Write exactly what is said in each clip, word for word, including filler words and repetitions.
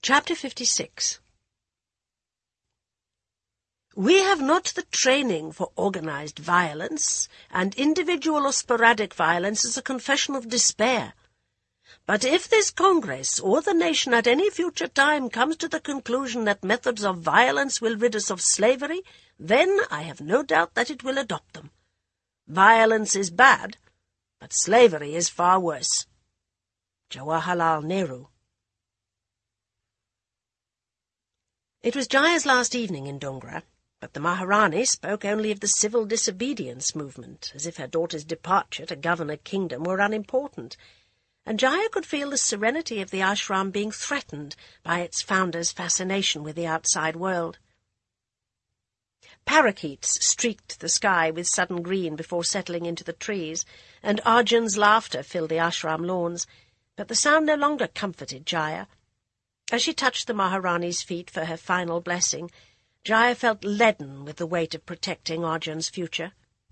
Chapter fifty-six. We have not the training for organized violence, and individual or sporadic violence is a confession of despair. But if this Congress or the nation at any future time comes to the conclusion that methods of violence will rid us of slavery, then I have no doubt that it will adopt them. Violence is bad, but slavery is far worse. Jawaharlal Nehru. It was Jaya's last evening in Dongra, but the Maharani spoke only of the civil disobedience movement, as if her daughter's departure to govern a kingdom were unimportant, and Jaya could feel the serenity of the ashram being threatened by its founder's fascination with the outside world. Parakeets streaked the sky with sudden green before settling into the trees, and Arjun's laughter filled the ashram lawns, but the sound no longer comforted Jaya. As she touched the Maharani's feet for her final blessing, Jaya felt leaden with the weight of protecting Arjun's future.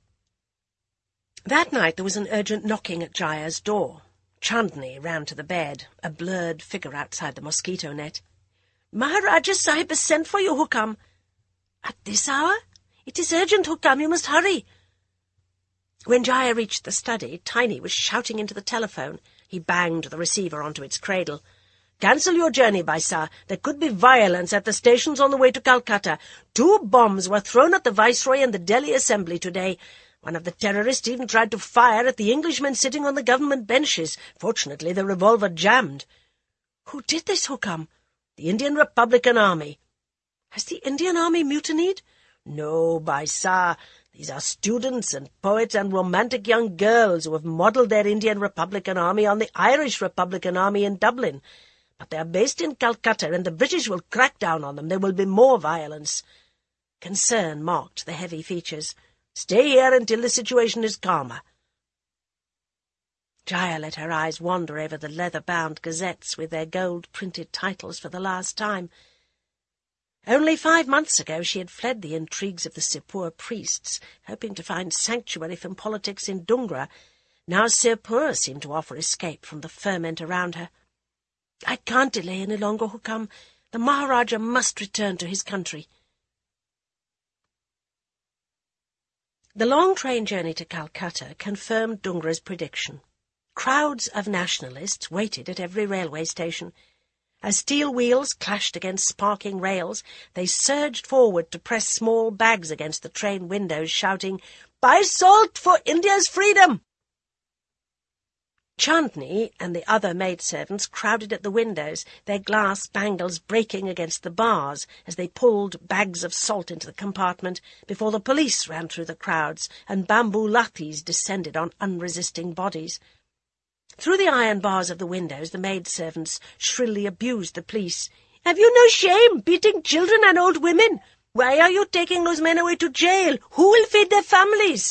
That night there was an urgent knocking at Jaya's door. Chandni ran to the bed, a blurred figure outside the mosquito net. "Maharaja Sahib has sent for you, Hukam." "At this hour? It is urgent, Hukam, you must hurry." When Jaya reached the study, Tiny was shouting into the telephone. He banged the receiver onto its cradle. "Cancel your journey, Baisa. There could be violence at the stations on the way to Calcutta. Two bombs were thrown at the Viceroy and the Delhi Assembly today. One of the terrorists even tried to fire at the Englishmen sitting on the government benches. Fortunately, the revolver jammed." "Who did this, Hukam?" "The Indian Republican Army." "Has the Indian Army mutinied?" "No, Baisa. These are students and poets and romantic young girls who have modelled their Indian Republican Army on the Irish Republican Army in Dublin. But they are based in Calcutta, and the British will crack down on them. There will be more violence." Concern marked the heavy features. "Stay here until the situation is calmer." Jaya let her eyes wander over the leather-bound gazettes with their gold-printed titles for the last time. Only five months ago she had fled the intrigues of the Sirpur priests, hoping to find sanctuary from politics in Dongra. Now Sirpur seemed to offer escape from the ferment around her. "I can't delay any longer, Hukam. The Maharaja must return to his country." The long train journey to Calcutta confirmed Dongra's prediction. Crowds of nationalists waited at every railway station. As steel wheels clashed against sparking rails, they surged forward to press small bags against the train windows, shouting, "Buy salt for India's freedom!" Chandni and the other maidservants crowded at the windows, their glass bangles breaking against the bars as they pulled bags of salt into the compartment before the police ran through the crowds and bamboo lathis descended on unresisting bodies. Through the iron bars of the windows the maidservants shrilly abused the police. "Have you no shame, beating children and old women? Why are you taking those men away to jail? Who will feed their families?"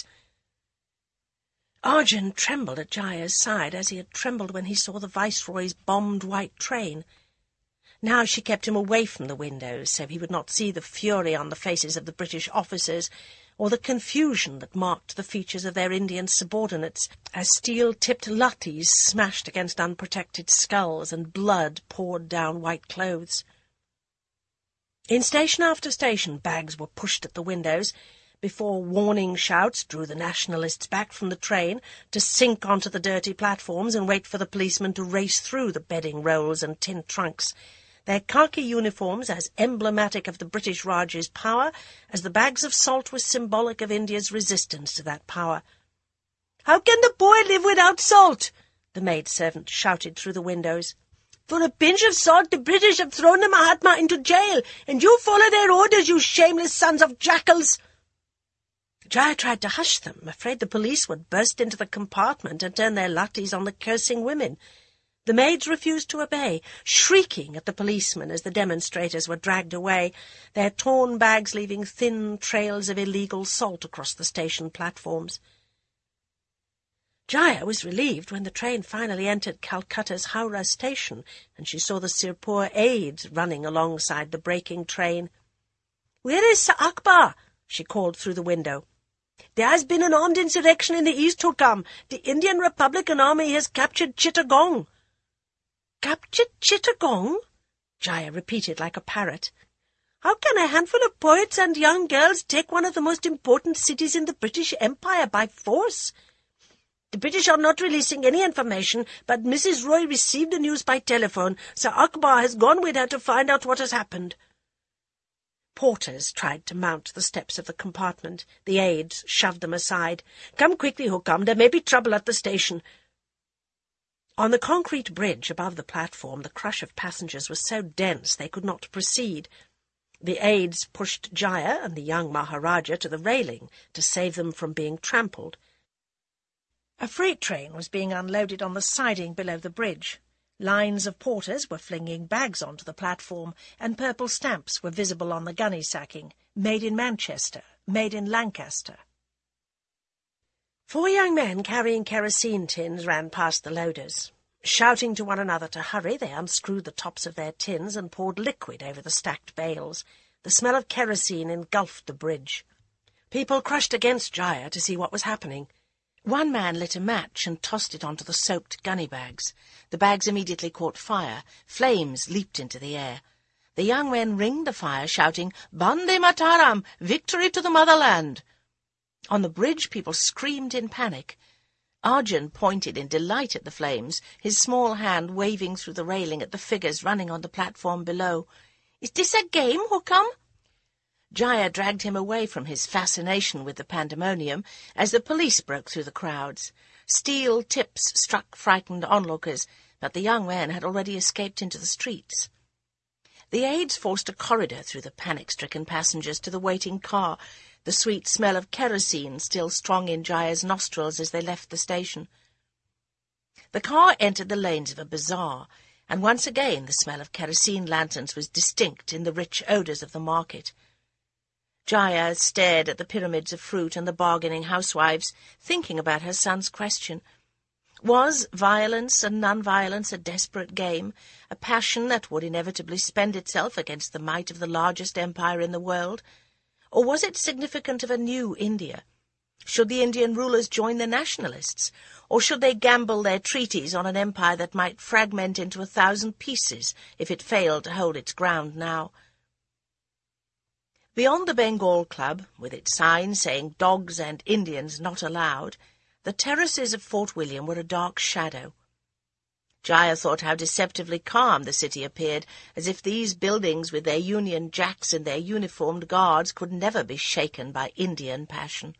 Arjun trembled at Jaya's side as he had trembled when he saw the Viceroy's bombed white train. Now she kept him away from the windows, so he would not see the fury on the faces of the British officers, or the confusion that marked the features of their Indian subordinates, as steel-tipped lathis smashed against unprotected skulls and blood poured down white clothes. In station after station, bags were pushed at the windows, before warning shouts drew the nationalists back from the train to sink onto the dirty platforms and wait for the policemen to race through the bedding rolls and tin trunks, their khaki uniforms as emblematic of the British Raj's power as the bags of salt were symbolic of India's resistance to that power. "How can the poor live without salt?" the maidservant shouted through the windows. "For a pinch of salt the British have thrown the Mahatma into jail, and you follow their orders, you shameless sons of jackals!" Jaya tried to hush them, afraid the police would burst into the compartment and turn their lathis on the cursing women. The maids refused to obey, shrieking at the policemen as the demonstrators were dragged away, their torn bags leaving thin trails of illegal salt across the station platforms. Jaya was relieved when the train finally entered Calcutta's Howrah station, and she saw the Sirpur aides running alongside the breaking train. "Where is Sir Akbar?" she called through the window. "There has been an armed insurrection in the east, Hukam. The Indian Republican Army has captured Chittagong." "Captured Chittagong?" Jaya repeated like a parrot. "How can a handful of poets and young girls take one of the most important cities in the British Empire by force? The British are not releasing any information, but Missus Roy received the news by telephone. Sir Akbar has gone with her to find out what has happened." Porters tried to mount the steps of the compartment. The aides shoved them aside. "Come quickly, Hukam. There may be trouble at the station." On the concrete bridge above the platform, the crush of passengers was so dense they could not proceed. The aides pushed Jaya and the young Maharaja to the railing to save them from being trampled. A freight train was being unloaded on the siding below the bridge. Lines of porters were flinging bags onto the platform, and purple stamps were visible on the gunny sacking, "Made in Manchester, made in Lancaster." Four young men carrying kerosene tins ran past the loaders. Shouting to one another to hurry, they unscrewed the tops of their tins and poured liquid over the stacked bales. The smell of kerosene engulfed the bridge. People crushed against Jaya to see what was happening. One man lit a match and tossed it onto the soaked gunny bags. The bags immediately caught fire. Flames leaped into the air. The young men ringed the fire, shouting, "Bande Mataram! Victory to the motherland!" On the bridge, people screamed in panic. Arjun pointed in delight at the flames, his small hand waving through the railing at the figures running on the platform below. "Is this a game, Hukam?" Jaya dragged him away from his fascination with the pandemonium as the police broke through the crowds. Steel tips struck frightened onlookers, but the young men had already escaped into the streets. The aides forced a corridor through the panic-stricken passengers to the waiting car, the sweet smell of kerosene still strong in Jaya's nostrils as they left the station. The car entered the lanes of a bazaar, and once again the smell of kerosene lanterns was distinct in the rich odours of the market. Jaya stared at the pyramids of fruit and the bargaining housewives, thinking about her son's question. Was violence and non-violence a desperate game, a passion that would inevitably spend itself against the might of the largest empire in the world? Or was it significant of a new India? Should the Indian rulers join the nationalists, or should they gamble their treaties on an empire that might fragment into a thousand pieces if it failed to hold its ground now? Beyond the Bengal Club, with its sign saying "Dogs and Indians not allowed," the terraces of Fort William were a dark shadow. Jaya thought how deceptively calm the city appeared, as if these buildings with their Union Jacks and their uniformed guards could never be shaken by Indian passion.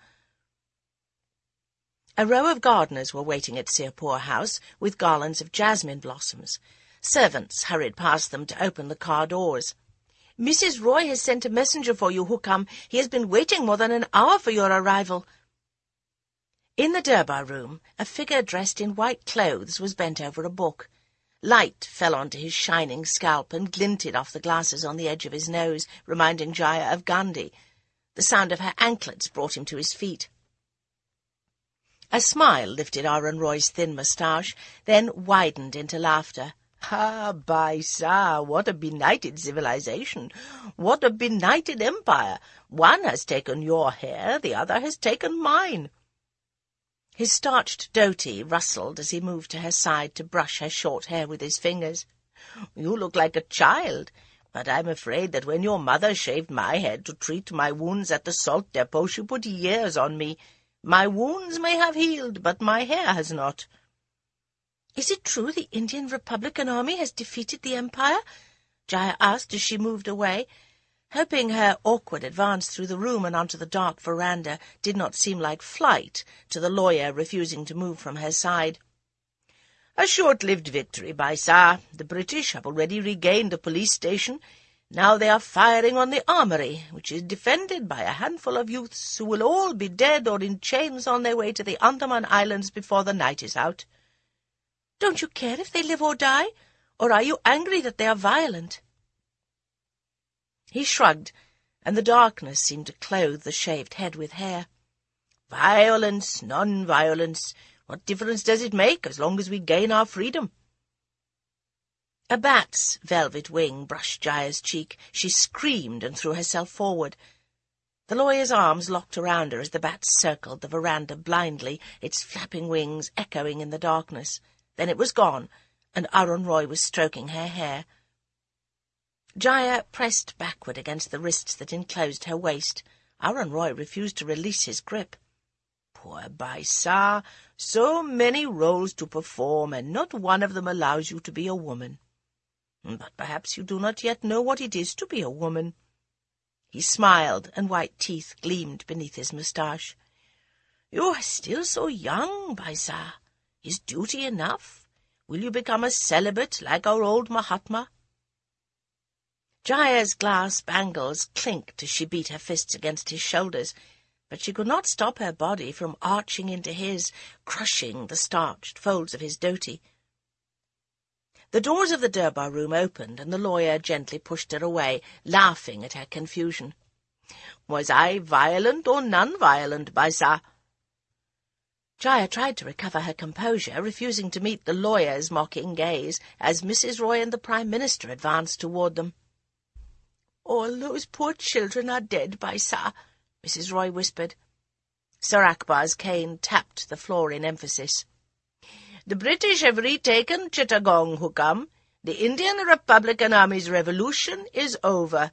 A row of gardeners were waiting at Sirpur House with garlands of jasmine blossoms. Servants hurried past them to open the car doors. "Missus Roy has sent a messenger for you, Hukam. He has been waiting more than an hour for your arrival." In the Durbar room, a figure dressed in white clothes was bent over a book. Light fell onto his shining scalp and glinted off the glasses on the edge of his nose, reminding Jaya of Gandhi. The sound of her anklets brought him to his feet. A smile lifted Arun Roy's thin moustache, then widened into laughter. "Ah, Bhai Sah, what a benighted civilization! What a benighted empire! One has taken your hair, the other has taken mine." His starched dhoti rustled as he moved to her side to brush her short hair with his fingers. "You look like a child, but I'm afraid that when your mother shaved my head to treat my wounds at the salt depot, she put years on me. My wounds may have healed, but my hair has not." "Is it true the Indian Republican Army has defeated the Empire?" Jaya asked as she moved away, hoping her awkward advance through the room and onto the dark veranda did not seem like flight to the lawyer refusing to move from her side. "A short-lived victory, Bhai Sah. The British have already regained the police station. Now they are firing on the armory, which is defended by a handful of youths who will all be dead or in chains on their way to the Andaman Islands before the night is out." "Don't you care if they live or die? Or are you angry that they are violent?" He shrugged, and the darkness seemed to clothe the shaved head with hair. "Violence, non-violence, what difference does it make as long as we gain our freedom?" A bat's velvet wing brushed Jaya's cheek. She screamed and threw herself forward. The lawyer's arms locked around her as the bat circled the veranda blindly, its flapping wings echoing in the darkness. Then it was gone, and Arun Roy was stroking her hair. Jaya pressed backward against the wrists that enclosed her waist. Aaron Roy refused to release his grip. Poor Baisa, so many roles to perform, and not one of them allows you to be a woman. But perhaps you do not yet know what it is to be a woman. He smiled, and white teeth gleamed beneath his moustache. You are still so young, Baisa. Is duty enough? Will you become a celibate like our old Mahatma? Jaya's glass bangles clinked as she beat her fists against his shoulders, but she could not stop her body from arching into his, crushing the starched folds of his dhoti. The doors of the Durbar room opened, and the lawyer gently pushed her away, laughing at her confusion. Was I violent or non-violent, Baisa? Jaya tried to recover her composure, refusing to meet the lawyer's mocking gaze as Missus Roy and the Prime Minister advanced toward them. All those poor children are dead, Baisa, Missus Roy whispered. Sir Akbar's cane tapped the floor in emphasis. The British have retaken Chittagong, Hukam. The Indian Republican Army's revolution is over.